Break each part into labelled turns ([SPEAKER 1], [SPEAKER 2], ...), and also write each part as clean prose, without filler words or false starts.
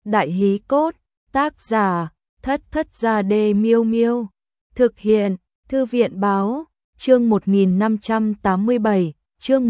[SPEAKER 1] Đại hí cốt, tác giả, Thất Thất Gia Đê Miêu Miêu. Thực hiện, Thư viện báo, chương 1587, chương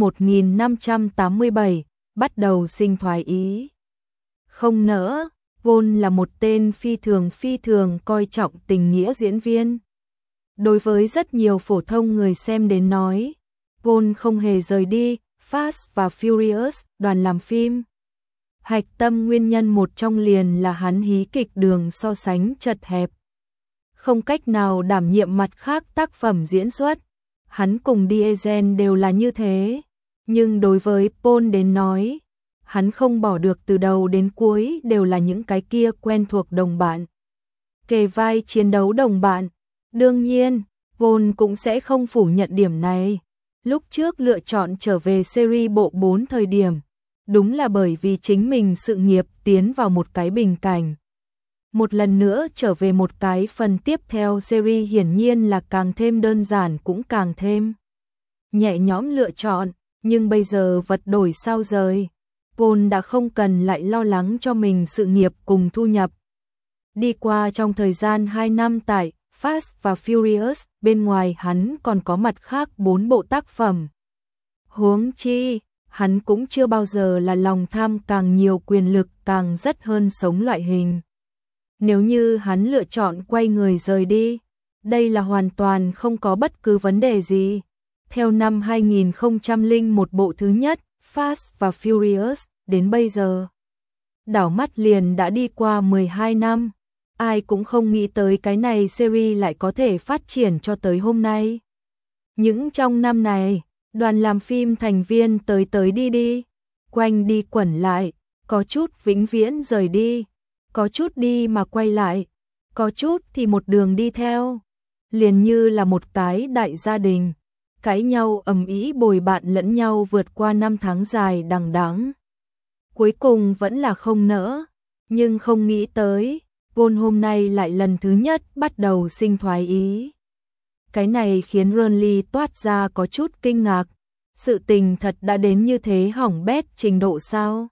[SPEAKER 1] 1587, bắt đầu sinh thoái ý. Không nỡ, vốn là một tên phi thường coi trọng tình nghĩa diễn viên. Đối với rất nhiều phổ thông người xem đến nói, vốn không hề rời đi Fast và Furious đoàn làm phim. Hạch tâm nguyên nhân một trong liền là hắn hí kịch đường so sánh chật hẹp. Không cách nào đảm nhiệm mặt khác tác phẩm diễn xuất. Hắn cùng Diesel đều là như thế. Nhưng đối với Paul đến nói, hắn không bỏ được từ đầu đến cuối đều là những cái kia quen thuộc đồng bạn. Kề vai chiến đấu đồng bạn. Đương nhiên, Paul cũng sẽ không phủ nhận điểm này. Lúc trước lựa chọn trở về series bộ 4 thời điểm, đúng là bởi vì chính mình sự nghiệp tiến vào một cái bình cảnh. Một lần nữa trở về một cái phần tiếp theo series hiển nhiên là càng thêm đơn giản cũng càng thêm nhẹ nhõm lựa chọn, nhưng bây giờ vật đổi sao rời. Paul đã không cần lại lo lắng cho mình sự nghiệp cùng thu nhập. Đi qua trong thời gian 2 năm tại Fast và Furious, bên ngoài hắn còn có mặt khác 4 bộ tác phẩm. Huống chi, hắn cũng chưa bao giờ là lòng tham càng nhiều quyền lực càng rất hơn sống loại hình. Nếu như hắn lựa chọn quay người rời đi, đây là hoàn toàn không có bất cứ vấn đề gì. Theo năm 2001 bộ thứ nhất, Fast và Furious, đến bây giờ, đảo mắt liền đã đi qua 12 năm. Ai cũng không nghĩ tới cái này series lại có thể phát triển cho tới hôm nay. Những trong năm này, đoàn làm phim thành viên tới đi, quanh đi quẩn lại, có chút vĩnh viễn rời đi, có chút đi mà quay lại, có chút thì một đường đi theo. Liền như là một cái đại gia đình, cãi nhau ầm ĩ bồi bạn lẫn nhau vượt qua năm tháng dài đằng đẵng. Cuối cùng vẫn là không nỡ, nhưng không nghĩ tới, Paul hôm nay lại lần thứ nhất bắt đầu sinh thoái ý. Cái này khiến Ronly toát ra có chút kinh ngạc. Sự tình thật đã đến như thế hỏng bét trình độ sao?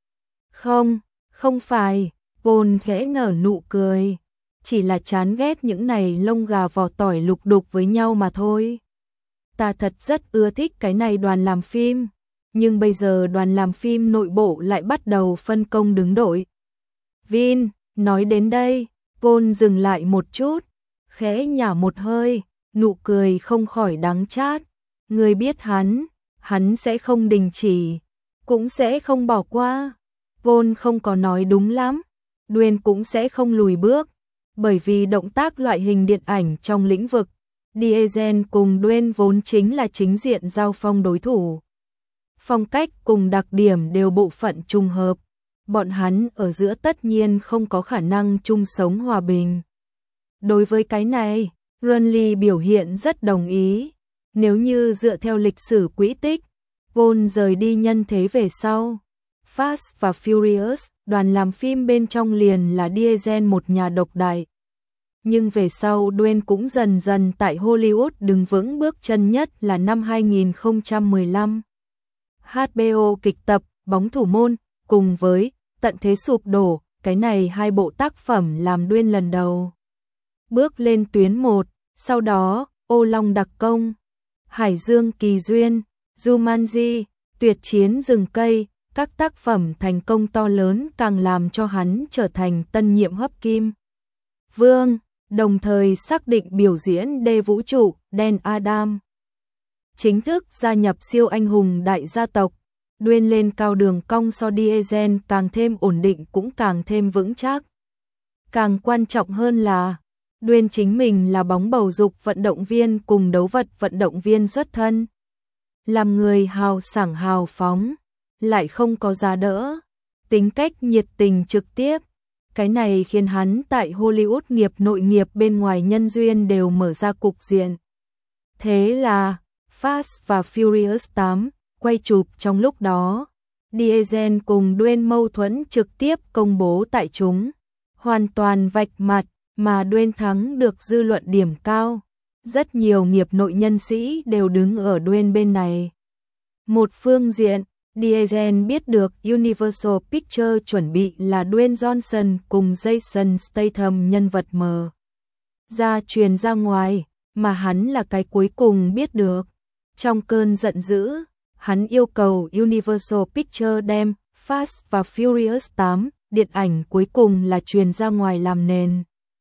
[SPEAKER 1] Không phải, Paul khẽ nở nụ cười. Chỉ là chán ghét những này lông gà vỏ tỏi lục đục với nhau mà thôi. Ta thật rất ưa thích cái này đoàn làm phim. Nhưng bây giờ đoàn làm phim nội bộ lại bắt đầu phân công đứng đội. Vin, nói đến đây, Paul dừng lại một chút, khẽ nhả một hơi, nụ cười không khỏi đắng chát. Người biết hắn sẽ không đình chỉ, cũng sẽ không bỏ qua. Paul không có nói đúng lắm, Dwayne cũng sẽ không lùi bước, bởi vì động tác loại hình điện ảnh trong lĩnh vực, Diesel cùng Dwayne vốn chính là chính diện giao phong đối thủ. Phong cách cùng đặc điểm đều bộ phận trùng hợp, bọn hắn ở giữa tất nhiên không có khả năng chung sống hòa bình. Đối với cái này, Ronly biểu hiện rất đồng ý. Nếu như dựa theo lịch sử quỹ tích, Paul rời đi nhân thế về sau, Fast và Furious, đoàn làm phim bên trong liền là Diesel một nhà độc đại. Nhưng về sau Dwayne cũng dần dần tại Hollywood đứng vững bước chân nhất là năm 2015. HBO kịch tập Bóng Thủ Môn cùng với Tận Thế Sụp Đổ, cái này hai bộ tác phẩm làm Dwayne lần đầu bước lên tuyến 1, sau đó Ô Long Đặc Công, Hải Dương Kỳ Duyên, Jumanji, Tuyệt Chiến Rừng Cây, các tác phẩm thành công to lớn càng làm cho hắn trở thành tân nhiệm Hấp Kim Vương, đồng thời xác định biểu diễn đê vũ trụ, Dan Adam. Chính thức gia nhập siêu anh hùng đại gia tộc, Dwayne lên cao đường cong so Diesel càng thêm ổn định cũng càng thêm vững chắc. Càng quan trọng hơn là, Dwayne chính mình là bóng bầu dục vận động viên cùng đấu vật vận động viên xuất thân. Làm người hào sảng hào phóng, lại không có giá đỡ, tính cách nhiệt tình trực tiếp. Cái này khiến hắn tại Hollywood nghiệp nội nghiệp bên ngoài nhân duyên đều mở ra cục diện. Thế là, Fast và Furious 8, quay chụp trong lúc đó, Diesel cùng Dwayne mâu thuẫn trực tiếp công bố tại chúng. Hoàn toàn vạch mặt, mà Dwayne thắng được dư luận điểm cao. Rất nhiều nghiệp nội nhân sĩ đều đứng ở Dwayne bên này. Một phương diện, Diesel biết được Universal Pictures chuẩn bị là Dwayne Johnson cùng Jason Statham nhân vật mờ ra truyền ra ngoài, mà hắn là cái cuối cùng biết được. Trong cơn giận dữ, hắn yêu cầu Universal Pictures đem Fast và Furious 8, điện ảnh cuối cùng là truyền ra ngoài làm nền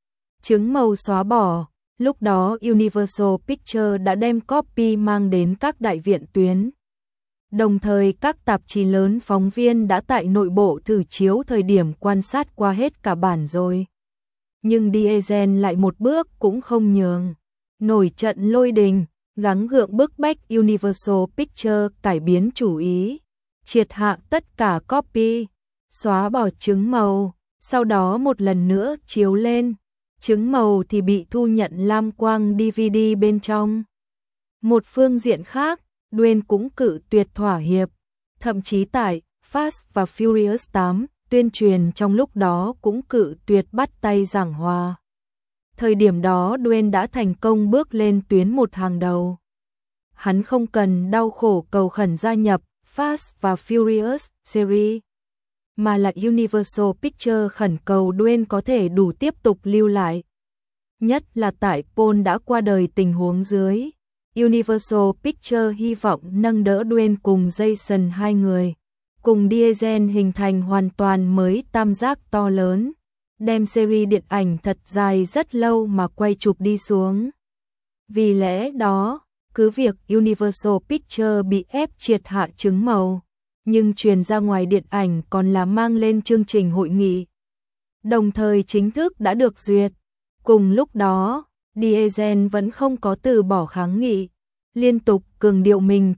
[SPEAKER 1] chứng màu xóa bỏ. Lúc đó Universal Pictures đã đem copy mang đến các đại viện tuyến. Đồng thời các tạp chí lớn phóng viên đã tại nội bộ thử chiếu thời điểm quan sát qua hết cả bản rồi. Nhưng Diesel lại một bước cũng không nhường. Nổi trận lôi đình, gắng gượng bức bách Universal Pictures cải biến chủ ý, triệt hạ tất cả copy, xóa bỏ chứng màu, sau đó một lần nữa chiếu lên. Chứng màu thì bị thu nhận lam quang DVD bên trong. Một phương diện khác, Dwayne cũng cự tuyệt thỏa hiệp, thậm chí tại Fast và Furious 8, tuyên truyền trong lúc đó cũng cự tuyệt bắt tay giảng hòa. Thời điểm đó Dwayne đã thành công bước lên tuyến một hàng đầu. Hắn không cần đau khổ cầu khẩn gia nhập Fast và Furious series, mà là Universal Pictures khẩn cầu Dwayne có thể đủ tiếp tục lưu lại. Nhất là tại Paul đã qua đời tình huống dưới, Universal Pictures hy vọng nâng đỡ Dwayne cùng Jason hai người, cùng Diesel hình thành hoàn toàn mới tam giác to lớn, đem series điện ảnh thật dài rất lâu mà quay chụp đi xuống. Vì lẽ đó, cứ việc Universal Pictures bị ép triệt hạ chứng màu, nhưng truyền ra ngoài điện ảnh còn là mang lên chương trình hội nghị, đồng thời chính thức đã được duyệt. Cùng lúc đó, Diesel vẫn không có từ bỏ kháng nghị, liên tục cường điệu mình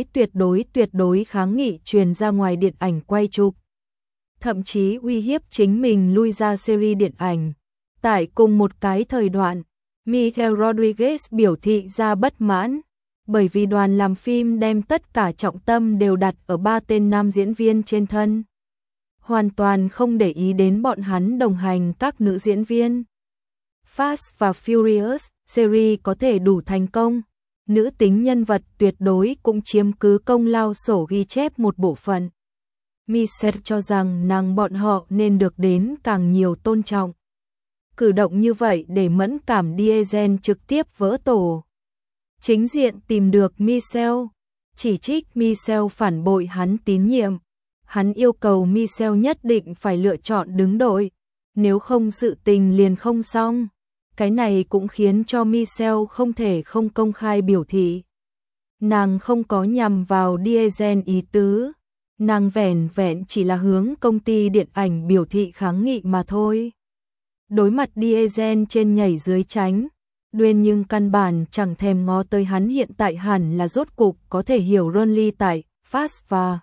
[SPEAKER 1] tuyệt đối kháng nghị truyền ra ngoài điện ảnh quay chụp. Thậm chí uy hiếp chính mình lui ra series điện ảnh. Tại cùng một cái thời đoạn, Michelle Rodriguez biểu thị ra bất mãn, bởi vì đoàn làm phim đem tất cả trọng tâm đều đặt ở 3 tên nam diễn viên trên thân, hoàn toàn không để ý đến bọn hắn đồng hành các nữ diễn viên. Fast và Furious series có thể đủ thành công, nữ tính nhân vật tuyệt đối cũng chiếm cứ công lao sổ ghi chép một bộ phận. Michelle cho rằng nàng bọn họ nên được đến càng nhiều tôn trọng. Cử động như vậy để mẫn cảm Diesel trực tiếp vỡ tổ. Chính diện tìm được Michelle, chỉ trích Michelle phản bội hắn tín nhiệm. Hắn yêu cầu Michelle nhất định phải lựa chọn đứng đội, nếu không sự tình liền không xong. Cái này cũng khiến cho Michelle không thể không công khai biểu thị. Nàng không có nhằm vào Diesel ý tứ, nàng vẻn vẹn chỉ là hướng công ty điện ảnh biểu thị kháng nghị mà thôi. Đối mặt Diesel trên nhảy dưới tránh, Dwayne nhưng căn bản chẳng thèm ngó tới hắn hiện tại hẳn là rốt cục có thể hiểu Ronly tại Fast và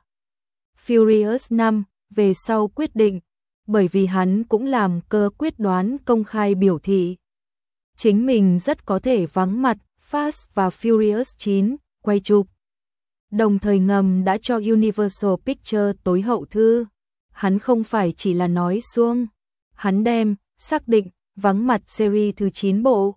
[SPEAKER 1] Furious 5 về sau quyết định, bởi vì hắn cũng làm cơ quyết đoán công khai biểu thị. Chính mình rất có thể vắng mặt Fast và Furious 9 quay chụp. Đồng thời ngầm đã cho Universal Pictures tối hậu thư. Hắn không phải chỉ là nói suông, hắn đem xác định vắng mặt series thứ 9 bộ.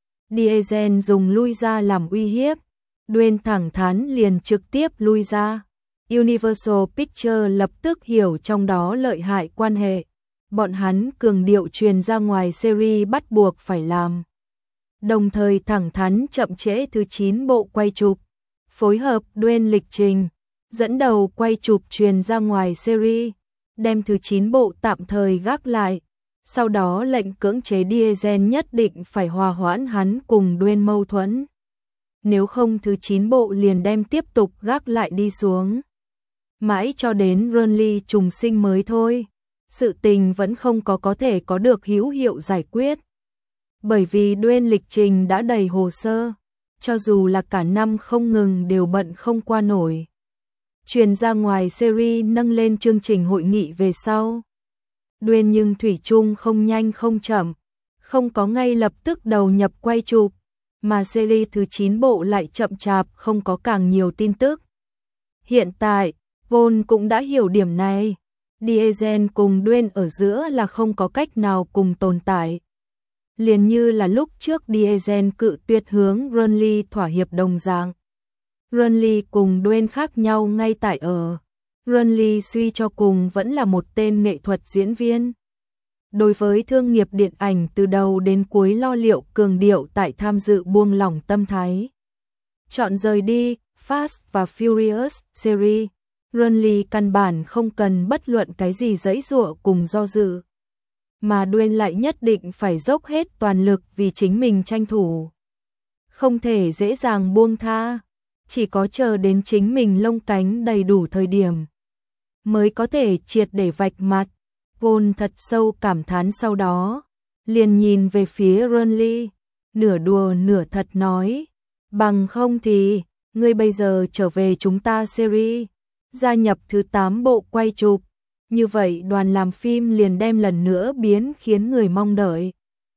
[SPEAKER 1] Diesel dùng lui ra làm uy hiếp, Dwayne thẳng thắn liền trực tiếp lui ra. Universal Pictures lập tức hiểu trong đó lợi hại quan hệ. Bọn hắn cường điệu truyền ra ngoài series bắt buộc phải làm. Đồng thời thẳng thắn chậm trễ thứ 9 bộ quay chụp. Phối hợp Dwayne lịch trình, dẫn đầu quay chụp truyền ra ngoài series, đem thứ 9 bộ tạm thời gác lại. Sau đó lệnh cưỡng chế Diesel nhất định phải hòa hoãn hắn cùng Dwayne mâu thuẫn. Nếu không thứ 9 bộ liền đem tiếp tục gác lại đi xuống. Mãi cho đến Ronly trùng sinh mới thôi. Sự tình vẫn không có thể có được hữu hiệu giải quyết. Bởi vì Dwayne lịch trình đã đầy hồ sơ, cho dù là cả năm không ngừng đều bận không qua nổi. Truyền ra ngoài series nâng lên chương trình hội nghị về sau. Dwayne nhưng thủy chung không nhanh không chậm, không có ngay lập tức đầu nhập quay chụp, mà series thứ 9 bộ lại chậm chạp không có càng nhiều tin tức. Hiện tại, Paul cũng đã hiểu điểm này. Diesel cùng Dwayne ở giữa là không có cách nào cùng tồn tại. Liền như là lúc trước Diesel cự tuyệt hướng Ronly thỏa hiệp đồng dạng. Ronly cùng Dwayne khác nhau ngay tại ở Renly suy cho cùng vẫn là một tên nghệ thuật diễn viên. Đối với thương nghiệp điện ảnh từ đầu đến cuối lo liệu cường điệu tại tham dự buông lỏng tâm thái. Chọn rời đi Fast và Furious series, Renly căn bản không cần bất luận cái gì giãy giụa cùng do dự. Mà Dwayne lại nhất định phải dốc hết toàn lực vì chính mình tranh thủ. Không thể dễ dàng buông tha, chỉ có chờ đến chính mình lông cánh đầy đủ thời điểm mới có thể triệt để vạch mặt. Paul thật sâu cảm thán sau đó, liền nhìn về phía Renly, nửa đùa nửa thật nói, bằng không thì, ngươi bây giờ trở về chúng ta series, gia nhập thứ 8 bộ quay chụp, như vậy đoàn làm phim liền đem lần nữa biến khiến người mong đợi.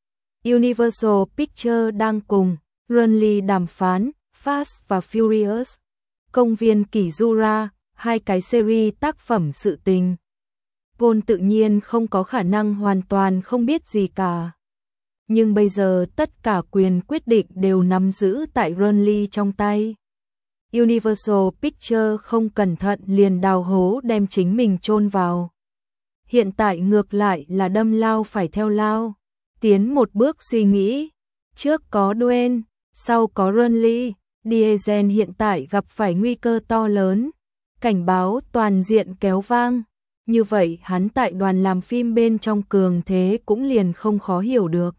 [SPEAKER 1] Universal Pictures đang cùng Renly đàm phán Fast và Furious, Công viên Kỷ Jura, hai cái series tác phẩm sự tình. Paul tự nhiên không có khả năng hoàn toàn không biết gì cả. Nhưng bây giờ tất cả quyền quyết định đều nắm giữ tại Renly trong tay. Universal Pictures không cẩn thận liền đào hố đem chính mình chôn vào. Hiện tại ngược lại là đâm lao phải theo lao. Tiến một bước suy nghĩ. Trước có Dwayne, sau có Renly. Diesel hiện tại gặp phải nguy cơ to lớn. Cảnh báo toàn diện kéo vang. Như vậy hắn tại đoàn làm phim bên trong cường thế cũng liền không khó hiểu được.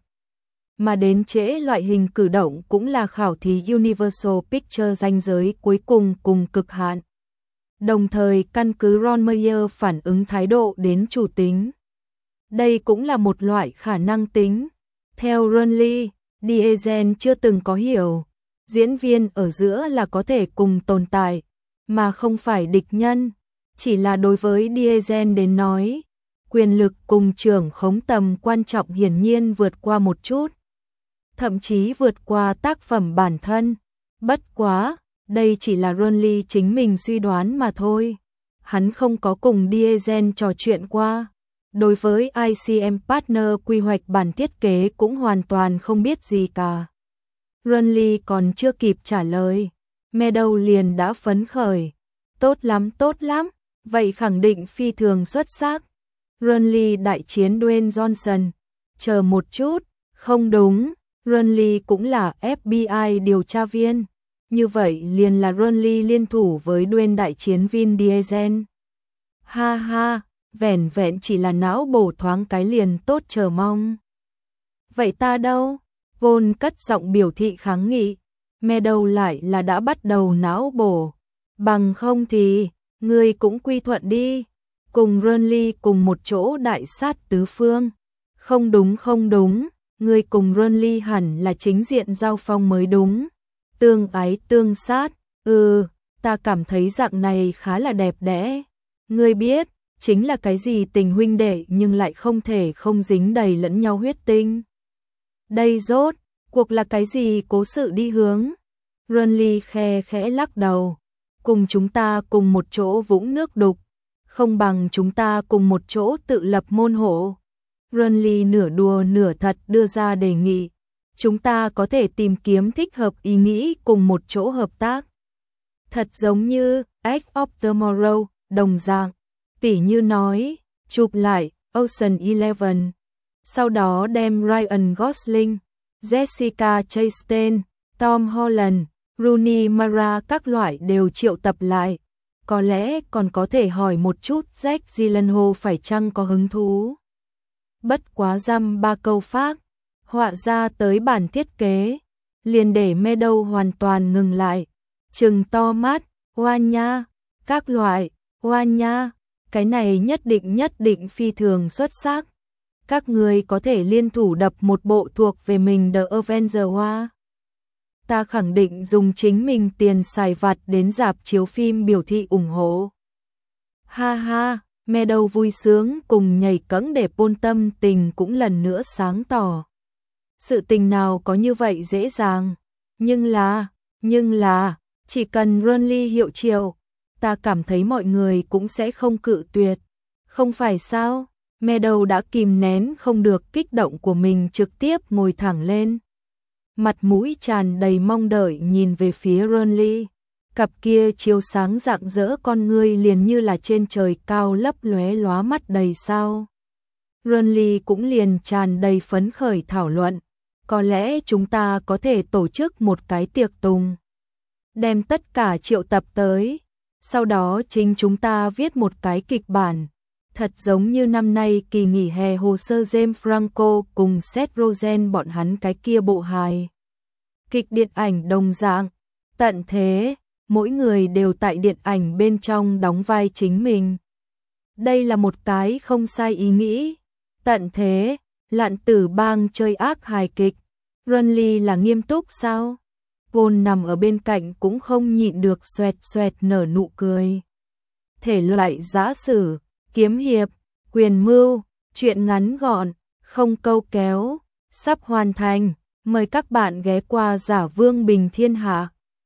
[SPEAKER 1] Mà đến trễ loại hình cử động cũng là khảo thí Universal Pictures ranh giới cuối cùng cùng cực hạn. Đồng thời căn cứ Ron Meyer phản ứng thái độ đến chủ tính. Đây cũng là một loại khả năng tính. Theo Renly, Diesel chưa từng có hiểu. Diễn viên ở giữa là có thể cùng tồn tại, mà không phải địch nhân. Chỉ là đối với Diesel đến nói, quyền lực cùng trưởng khống tầm quan trọng hiển nhiên vượt qua một chút. Thậm chí vượt qua tác phẩm bản thân. Bất quá, đây chỉ là Renly chính mình suy đoán mà thôi. Hắn không có cùng Diesel trò chuyện qua. Đối với ICM Partner quy hoạch bản thiết kế cũng hoàn toàn không biết gì cả. Renly còn chưa kịp trả lời, Meadow liền đã phấn khởi. Tốt lắm, vậy khẳng định phi thường xuất sắc. Renly đại chiến Dwayne Johnson. Chờ một chút, không đúng, Renly cũng là FBI điều tra viên. Như vậy liền là Renly liên thủ với Dwayne đại chiến Vin Diesel. Ha ha, vẻn vẹn chỉ là não bổ thoáng cái liền tốt chờ mong. Vậy ta đâu? Paul cất giọng biểu thị kháng nghị. Meadow lại là đã bắt đầu não bổ. Bằng không thì, ngươi cũng quy thuận đi. Cùng Renly cùng một chỗ đại sát tứ phương. Không đúng, ngươi cùng Renly hẳn là chính diện giao phong mới đúng. Tương ái tương sát, ta cảm thấy dạng này khá là đẹp đẽ. Ngươi biết, chính là cái gì tình huynh đệ nhưng lại không thể không dính đầy lẫn nhau huyết tinh. Đây rốt, cuộc là cái gì cố sự đi hướng. Renly khẽ lắc đầu. Cùng chúng ta cùng một chỗ vũng nước đục, không bằng chúng ta cùng một chỗ tự lập môn hộ. Renly nửa đùa nửa thật đưa ra đề nghị. Chúng ta có thể tìm kiếm thích hợp ý nghĩ cùng một chỗ hợp tác. Thật giống như Edge of Tomorrow, đồng dạng. Tỉ như nói, chụp lại Ocean Eleven. Sau đó đem Ryan Gosling, Jessica Chastain, Tom Holland, Rooney Mara các loại đều triệu tập lại. Có lẽ còn có thể hỏi một chút Jake Gyllenhaal phải chăng có hứng thú. Bất quá dăm ba câu phác, họa ra tới bản thiết kế, liền để Meadow hoàn toàn ngừng lại. Trừng to mắt, oa nha, các loại, oa nha, cái này nhất định phi thường xuất sắc. Các người có thể liên thủ đập một bộ thuộc về mình The Avengers hoa. Ta khẳng định dùng chính mình tiền xài vặt đến rạp chiếu phim biểu thị ủng hộ. Ha ha, Meadow vui sướng cùng nhảy cẫng để Paul tâm tình cũng lần nữa sáng tỏ. Sự tình nào có như vậy dễ dàng, nhưng là, chỉ cần Renly hiệu triệu, ta cảm thấy mọi người cũng sẽ không cự tuyệt. Không phải sao? Meadow đã kìm nén không được kích động của mình trực tiếp ngồi thẳng lên. Mặt mũi tràn đầy mong đợi nhìn về phía Renly. Cặp kia chiếu sáng rạng rỡ con ngươi liền như là trên trời cao lấp lóe lóa mắt đầy sao. Renly cũng liền tràn đầy phấn khởi thảo luận, có lẽ chúng ta có thể tổ chức một cái tiệc tùng. Đem tất cả triệu tập tới, sau đó chính chúng ta viết một cái kịch bản. Thật giống như năm nay kỳ nghỉ hè hồ sơ James Franco cùng Seth Rogen bọn hắn cái kia bộ hài kịch điện ảnh đồng dạng, tận thế, mỗi người đều tại điện ảnh bên trong đóng vai chính mình. Đây là một cái không sai ý nghĩ. Tận thế, Lạn Tử Bang chơi ác hài kịch, Renly là nghiêm túc sao? Paul nằm ở bên cạnh cũng không nhịn được xoẹt xoẹt nở nụ cười. Thể loại giã sử, kiếm hiệp, quyền mưu, truyện ngắn gọn, không câu kéo, sắp hoàn thành, mời các bạn ghé qua Giả Vương Bình Thiên Hạ.